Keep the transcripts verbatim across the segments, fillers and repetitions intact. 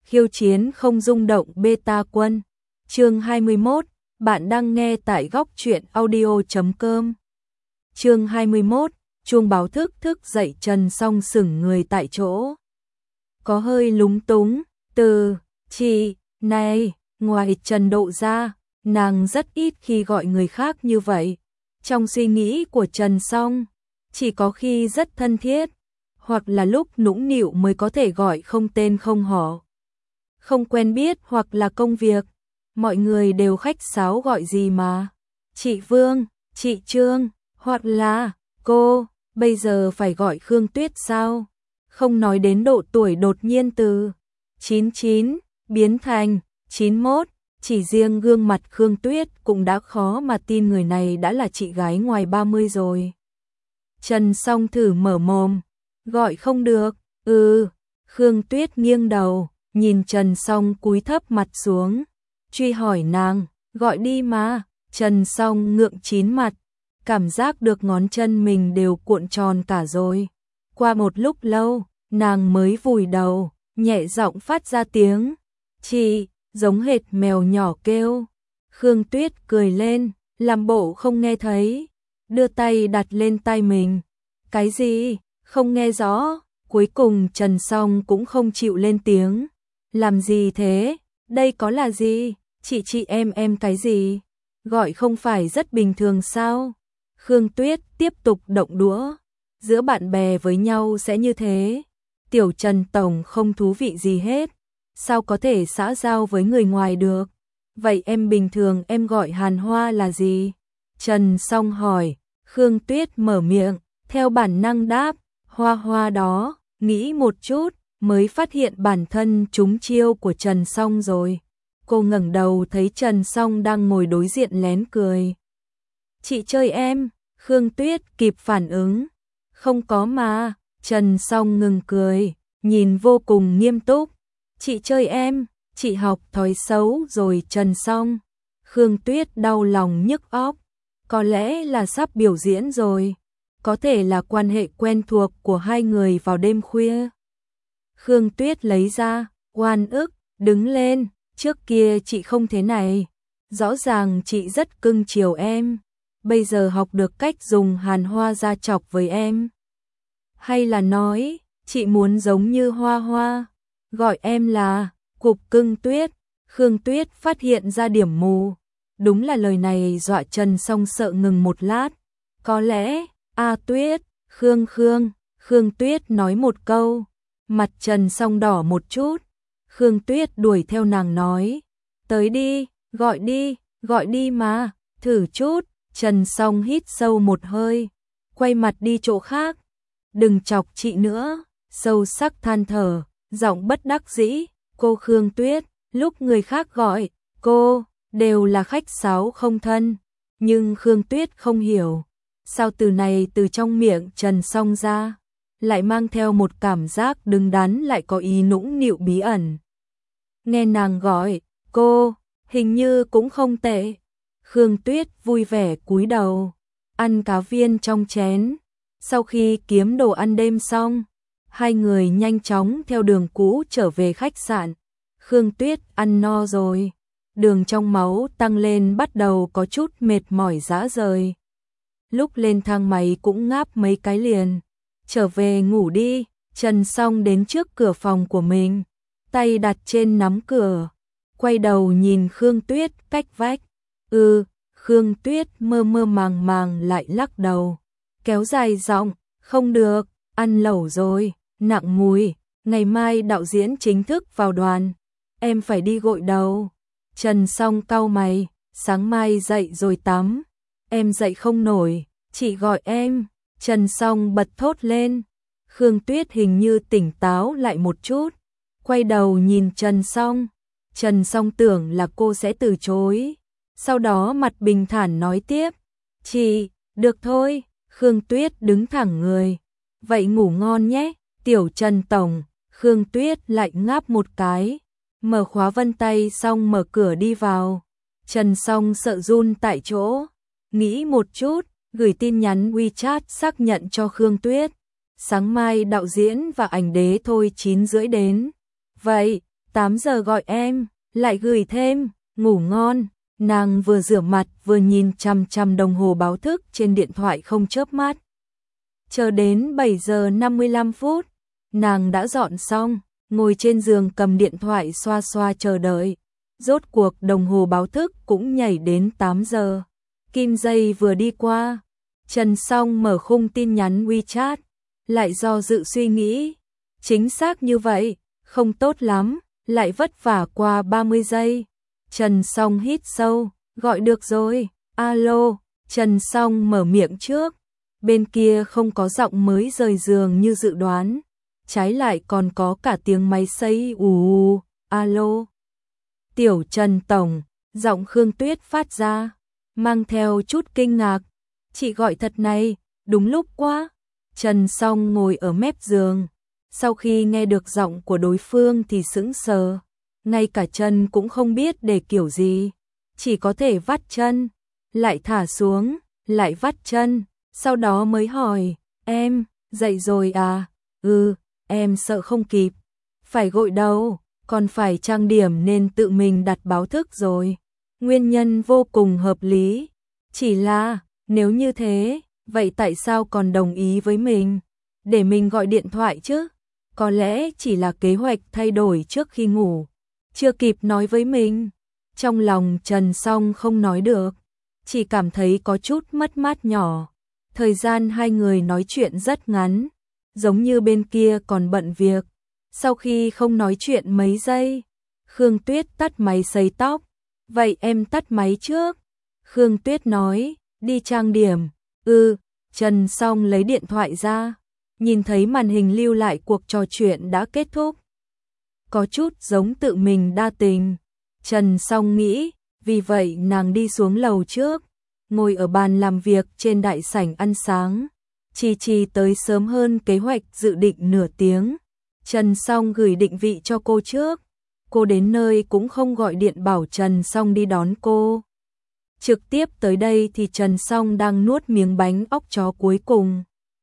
khiêu chiến không rung động beta quân. Chương hai mươi mốt, bạn đang nghe tại góc truyện audio chấm com. Chương hai mươi mốt, chuông báo thức thức dậy Trần Song sững người tại chỗ. Có hơi lúng túng, từ, chị, này, ngoài Trần Độ ra, nàng rất ít khi gọi người khác như vậy. Trong suy nghĩ của Trần Song, chỉ có khi rất thân thiết, hoặc là lúc nũng nịu mới có thể gọi không tên không họ. Không quen biết hoặc là công việc, mọi người đều khách sáo gọi gì mà. Chị Vương, chị Trương, hoặc là cô, bây giờ phải gọi Khương Tuyết sao? Không nói đến độ tuổi đột nhiên từ chín chín biến thành chín mốt, chỉ riêng gương mặt Khương Tuyết cũng đã khó mà tin người này đã là chị gái ngoài ba mươi rồi. Trần Song thử mở mồm, gọi không được, ừ, Khương Tuyết nghiêng đầu, nhìn Trần Song cúi thấp mặt xuống, truy hỏi nàng, gọi đi mà. Trần Song ngượng chín mặt, cảm giác được ngón chân mình đều cuộn tròn cả rồi. Qua một lúc lâu, nàng mới vùi đầu, nhẹ giọng phát ra tiếng, chị, giống hệt mèo nhỏ kêu. Khương Tuyết cười lên, làm bộ không nghe thấy, đưa tay đặt lên tai mình. Cái gì? Không nghe rõ. Cuối cùng Trần Song cũng không chịu lên tiếng. Làm gì thế? Đây có là gì? Chị chị em em cái gì? Gọi không phải rất bình thường sao? Khương Tuyết tiếp tục động đũa. Giữa bạn bè với nhau sẽ như thế. Tiểu Trần Tổng không thú vị gì hết. Sao có thể xã giao với người ngoài được? Vậy em bình thường em gọi Hàn Hoa là gì? Trần Song hỏi. Khương Tuyết mở miệng, theo bản năng đáp, Hoa Hoa đó. Nghĩ một chút, mới phát hiện bản thân trúng chiêu của Trần Song rồi. Cô ngẩng đầu thấy Trần Song đang ngồi đối diện lén cười. Chị chơi em, Khương Tuyết kịp phản ứng. Không có mà, Trần Song ngừng cười, nhìn vô cùng nghiêm túc. Chị chơi em, chị học thói xấu rồi Trần Song. Khương Tuyết đau lòng nhức óc, có lẽ là sắp biểu diễn rồi. Có thể là quan hệ quen thuộc của hai người vào đêm khuya. Khương Tuyết lấy ra, oan ức, đứng lên, trước kia chị không thế này. Rõ ràng chị rất cưng chiều em, bây giờ học được cách dùng Hàn Hoa ra chọc với em. Hay là nói, chị muốn giống như Hoa Hoa, gọi em là Cục Cưng Tuyết. Khương Tuyết phát hiện ra điểm mù. Đúng là lời này dọa Trần Song sợ ngừng một lát. Có lẽ, A Tuyết, Khương Khương, Khương Tuyết nói một câu, mặt Trần Song đỏ một chút. Khương Tuyết đuổi theo nàng nói, tới đi, gọi đi, gọi đi mà, thử chút. Trần Song hít sâu một hơi, quay mặt đi chỗ khác. Đừng chọc chị nữa, sâu sắc than thở, giọng bất đắc dĩ. Cô Khương Tuyết, lúc người khác gọi cô, đều là khách sáo không thân. Nhưng Khương Tuyết không hiểu, sao từ này từ trong miệng Trần Song ra, lại mang theo một cảm giác đứng đắn lại có ý nũng nịu bí ẩn. Nghe nàng gọi, cô, hình như cũng không tệ. Khương Tuyết vui vẻ cúi đầu, ăn cá viên trong chén. Sau khi kiếm đồ ăn đêm xong, hai người nhanh chóng theo đường cũ trở về khách sạn. Khương Tuyết ăn no rồi, đường trong máu tăng lên bắt đầu có chút mệt mỏi rã rời. Lúc lên thang máy cũng ngáp mấy cái liền. Trở về ngủ đi. Trần Song đến trước cửa phòng của mình, tay đặt trên nắm cửa, quay đầu nhìn Khương Tuyết cách vách. Ừ, Khương Tuyết mơ mơ màng màng lại lắc đầu, kéo dài giọng, không được, ăn lẩu rồi, nặng mùi, ngày mai đạo diễn chính thức vào đoàn, em phải đi gội đầu. Trần Song cau mày, sáng mai dậy rồi tắm. Em dậy không nổi, chị gọi em. Trần Song bật thốt lên. Khương Tuyết hình như tỉnh táo lại một chút, quay đầu nhìn Trần Song. Trần Song tưởng là cô sẽ từ chối, sau đó mặt bình thản nói tiếp, chị, được thôi. Khương Tuyết đứng thẳng người, vậy ngủ ngon nhé, tiểu Trần Tổng. Khương Tuyết lại ngáp một cái, mở khóa vân tay xong mở cửa đi vào. Trần Song sợ run tại chỗ, nghĩ một chút, gửi tin nhắn WeChat xác nhận cho Khương Tuyết. Sáng mai đạo diễn và ảnh đế thôi chín rưỡi đến. Vậy, tám giờ gọi em, lại gửi thêm, ngủ ngon. Nàng vừa rửa mặt vừa nhìn chằm chằm đồng hồ báo thức trên điện thoại không chớp mắt. Chờ đến bảy giờ năm mươi lăm phút, nàng đã dọn xong, ngồi trên giường cầm điện thoại xoa xoa chờ đợi. Rốt cuộc đồng hồ báo thức cũng nhảy đến tám giờ. Kim giây vừa đi qua, Trần Song mở khung tin nhắn WeChat, lại do dự suy nghĩ. Chính xác như vậy, không tốt lắm, lại vất vả qua ba mươi giây. Trần Song hít sâu, gọi được rồi, alo, Trần Song mở miệng trước. Bên kia không có giọng mới rời giường như dự đoán, trái lại còn có cả tiếng máy xấy ù ù, alo. Tiểu Trần Tổng, giọng Khương Tuyết phát ra, mang theo chút kinh ngạc. Chị gọi thật này, đúng lúc quá. Trần Song ngồi ở mép giường, sau khi nghe được giọng của đối phương thì sững sờ, ngay cả chân cũng không biết để kiểu gì, chỉ có thể vắt chân, lại thả xuống, lại vắt chân, sau đó mới hỏi, em, dậy rồi à? Ừ, em sợ không kịp, phải gội đầu, còn phải trang điểm nên tự mình đặt báo thức rồi. Nguyên nhân vô cùng hợp lý, chỉ là, nếu như thế, vậy tại sao còn đồng ý với mình? Để mình gọi điện thoại chứ? Có lẽ chỉ là kế hoạch thay đổi trước khi ngủ, chưa kịp nói với mình. Trong lòng Trần Song không nói được, chỉ cảm thấy có chút mất mát nhỏ. Thời gian hai người nói chuyện rất ngắn, giống như bên kia còn bận việc. Sau khi không nói chuyện mấy giây, Khương Tuyết tắt máy sấy tóc. Vậy em tắt máy trước. Khương Tuyết nói, đi trang điểm. Ừ, Trần Song lấy điện thoại ra, nhìn thấy màn hình lưu lại cuộc trò chuyện đã kết thúc. Có chút giống tự mình đa tình. Trần Song nghĩ, vì vậy nàng đi xuống lầu trước, ngồi ở bàn làm việc trên đại sảnh ăn sáng. Chi Chi tới sớm hơn kế hoạch dự định nửa tiếng. Trần Song gửi định vị cho cô trước. Cô đến nơi cũng không gọi điện bảo Trần Song đi đón cô. Trực tiếp tới đây thì Trần Song đang nuốt miếng bánh óc chó cuối cùng.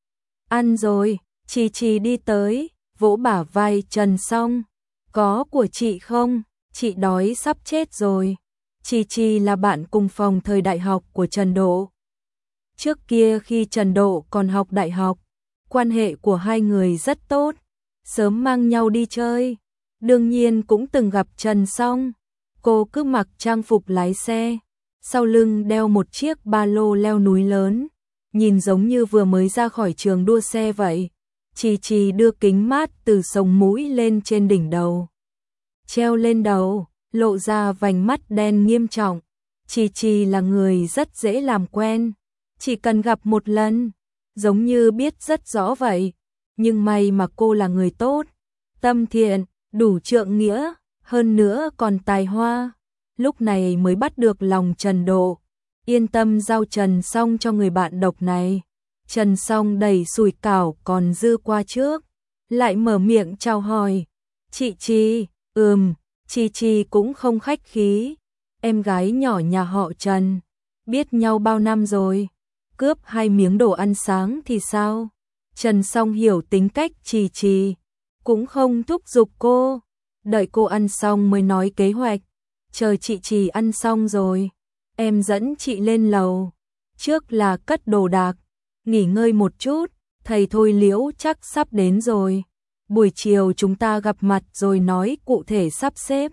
Ăn rồi, Chi Chi đi tới, vỗ bả vai Trần Song. Có của chị không? Chị đói sắp chết rồi. Chi Chi là bạn cùng phòng thời đại học của Trần Độ. Trước kia khi Trần Độ còn học đại học, quan hệ của hai người rất tốt, sớm mang nhau đi chơi. Đương nhiên cũng từng gặp Trần Song. Cô cứ mặc trang phục lái xe, sau lưng đeo một chiếc ba lô leo núi lớn, nhìn giống như vừa mới ra khỏi trường đua xe vậy. Chi Chi đưa kính mát từ sống mũi lên trên đỉnh đầu, treo lên đầu, lộ ra vành mắt đen nghiêm trọng. Chi Chi là người rất dễ làm quen, chỉ cần gặp một lần, giống như biết rất rõ vậy. Nhưng may mà cô là người tốt, tâm thiện, đủ trượng nghĩa, hơn nữa còn tài hoa. Lúc này mới bắt được lòng Trần Độ, yên tâm giao Trần Song cho người bạn độc này. Trần Song đẩy sủi cảo còn dư qua trước, lại mở miệng chào hỏi. Chị Chi, ừm, Chi Chi cũng không khách khí. Em gái nhỏ nhà họ Trần, biết nhau bao năm rồi, cướp hai miếng đồ ăn sáng thì sao? Trần Song hiểu tính cách Chi Chi, cũng không thúc giục cô, đợi cô ăn xong mới nói kế hoạch. Chờ chị Chi ăn xong rồi, em dẫn chị lên lầu, trước là cất đồ đạc, nghỉ ngơi một chút, thầy Thôi Liễu chắc sắp đến rồi. Buổi chiều chúng ta gặp mặt rồi nói cụ thể sắp xếp.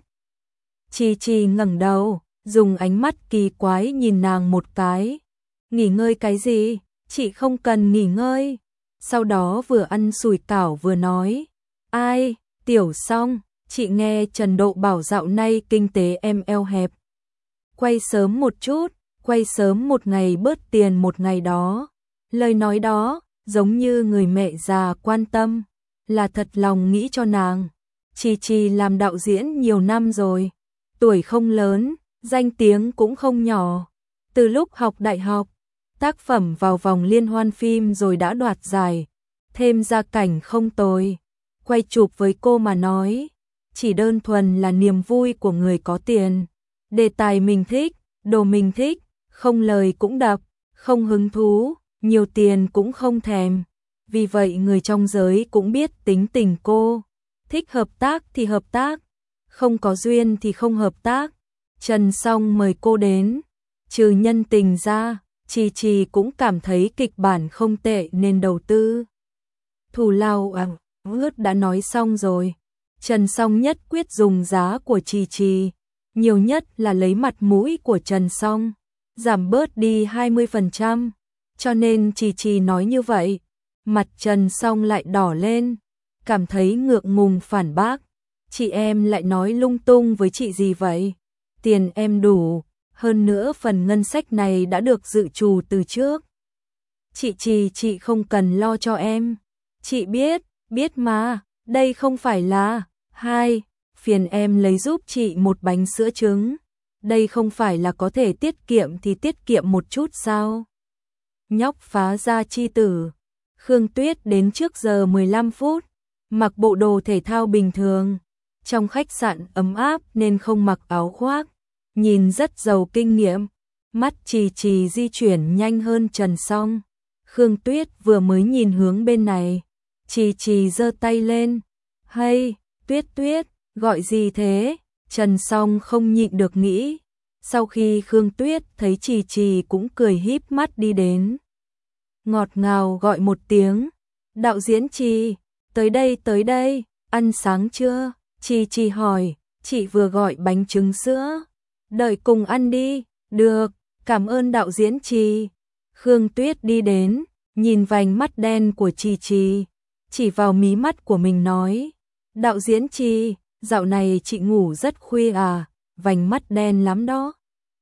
Chi Chi ngẩng đầu, dùng ánh mắt kỳ quái nhìn nàng một cái. Nghỉ ngơi cái gì? Chị không cần nghỉ ngơi. Sau đó vừa ăn sủi cảo vừa nói. Ai? Tiểu Song, chị nghe Trần Độ bảo dạo nay kinh tế em eo hẹp. Quay sớm một chút, quay sớm một ngày bớt tiền một ngày đó. Lời nói đó, giống như người mẹ già quan tâm, là thật lòng nghĩ cho nàng. Chi Chi làm đạo diễn nhiều năm rồi, tuổi không lớn, danh tiếng cũng không nhỏ. Từ lúc học đại học, tác phẩm vào vòng liên hoan phim rồi đã đoạt giải, thêm gia cảnh không tồi. Quay chụp với cô mà nói, chỉ đơn thuần là niềm vui của người có tiền. Đề tài mình thích, đồ mình thích, không lời cũng đập, không hứng thú, nhiều tiền cũng không thèm. Vì vậy người trong giới cũng biết tính tình cô, thích hợp tác thì hợp tác, không có duyên thì không hợp tác. Trần Song mời cô đến, trừ nhân tình ra, Trì Trì cũng cảm thấy kịch bản không tệ nên đầu tư. Thù lao à, ướt đã nói xong rồi. Trần Song nhất quyết dùng giá của Trì Trì, nhiều nhất là lấy mặt mũi của Trần Song, giảm bớt đi hai mươi phần trăm, cho nên Trì Trì nói như vậy. Mặt Trần Song lại đỏ lên, cảm thấy ngượng ngùng phản bác. Chị em lại nói lung tung với chị gì vậy? Tiền em đủ, hơn nữa phần ngân sách này đã được dự trù từ trước. Chị Trì chị không cần lo cho em. Chị biết, biết mà, đây không phải là, hai, phiền em lấy giúp chị một bánh sữa trứng. Đây không phải là có thể tiết kiệm thì tiết kiệm một chút sao? Nhóc phá ra chi tử. Khương Tuyết đến trước giờ mười lăm phút, mặc bộ đồ thể thao bình thường. Trong khách sạn ấm áp nên không mặc áo khoác, nhìn rất giàu kinh nghiệm. Mắt Trì Trì di chuyển nhanh hơn Trần Song. Khương Tuyết vừa mới nhìn hướng bên này, Trì Trì giơ tay lên. Hay, Tuyết Tuyết, gọi gì thế? Trần Song không nhịn được nghĩ. Sau khi Khương Tuyết thấy Trì Trì cũng cười híp mắt đi đến, ngọt ngào gọi một tiếng. Đạo diễn Trì, tới đây tới đây, ăn sáng chưa? Trì Trì hỏi, chị vừa gọi bánh trứng sữa. Đợi cùng ăn đi. Được, cảm ơn đạo diễn Trì. Khương Tuyết đi đến, nhìn vành mắt đen của Trì Trì, chỉ vào mí mắt của mình nói, đạo diễn Trì, dạo này chị ngủ rất khuya à, vành mắt đen lắm đó.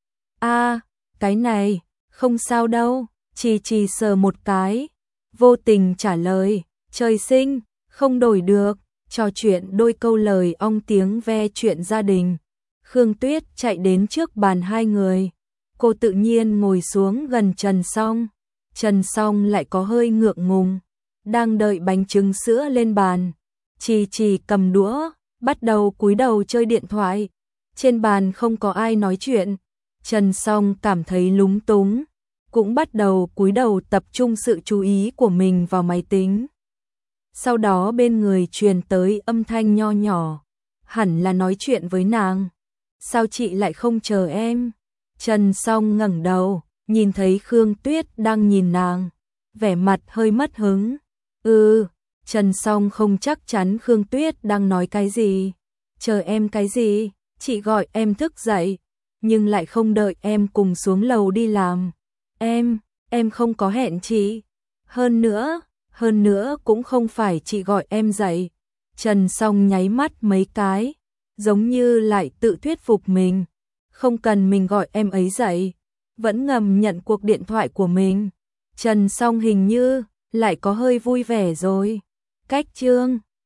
À, cái này, không sao đâu. Trì Trì sờ một cái, vô tình trả lời, trời sinh, không đổi được. Trò chuyện đôi câu lời ong tiếng ve chuyện gia đình. Khương Tuyết chạy đến trước bàn hai người, cô tự nhiên ngồi xuống gần Trần Song. Trần Song lại có hơi ngượng ngùng, đang đợi bánh trứng sữa lên bàn. Trì Trì cầm đũa, bắt đầu cúi đầu chơi điện thoại. Trên bàn không có ai nói chuyện. Trần Song cảm thấy lúng túng, cũng bắt đầu cúi đầu tập trung sự chú ý của mình vào máy tính. Sau đó bên người truyền tới âm thanh nho nhỏ, hẳn là nói chuyện với nàng. Sao chị lại không chờ em? Trần Song ngẩng đầu, nhìn thấy Khương Tuyết đang nhìn nàng, vẻ mặt hơi mất hứng. Ừ, Trần Song không chắc chắn Khương Tuyết đang nói cái gì. Chờ em cái gì? Chị gọi em thức dậy, nhưng lại không đợi em cùng xuống lầu đi làm. Em, em không có hẹn chị. Hơn nữa, hơn nữa cũng không phải chị gọi em dậy. Trần Song nháy mắt mấy cái, giống như lại tự thuyết phục mình. Không cần mình gọi em ấy dậy, vẫn ngầm nhận cuộc điện thoại của mình. Trần Song hình như lại có hơi vui vẻ rồi. Cách chương